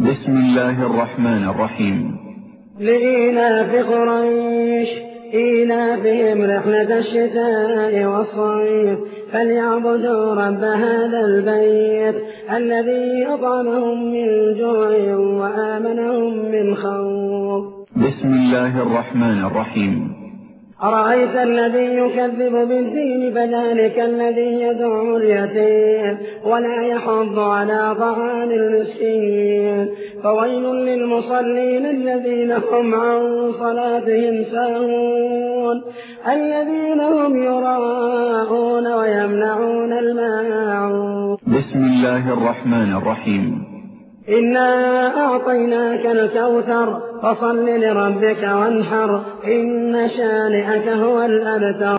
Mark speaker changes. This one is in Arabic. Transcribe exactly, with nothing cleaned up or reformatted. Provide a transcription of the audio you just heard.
Speaker 1: بسم الله الرحمن الرحيم.
Speaker 2: لإيلاف قريش إيلافهم رحلة الشتاء والصيف فليعبدوا رب هذا البيت الذي أطعمهم من جوع وآمنهم من خوف.
Speaker 1: بسم الله الرحمن الرحيم.
Speaker 2: أرأيت الذي يكذب بالدين فذلك الذي يدعو اليتيم ولا يحض على طعام المسكين فويل للمصلين الذين هم عن صلاتهم ساهون الذين هم يراءون ويمنعون الماعون.
Speaker 1: بسم الله الرحمن الرحيم.
Speaker 2: إنا أعطيناك الكوثر فصل لربك وانحر إن شانئك هو الأبتر.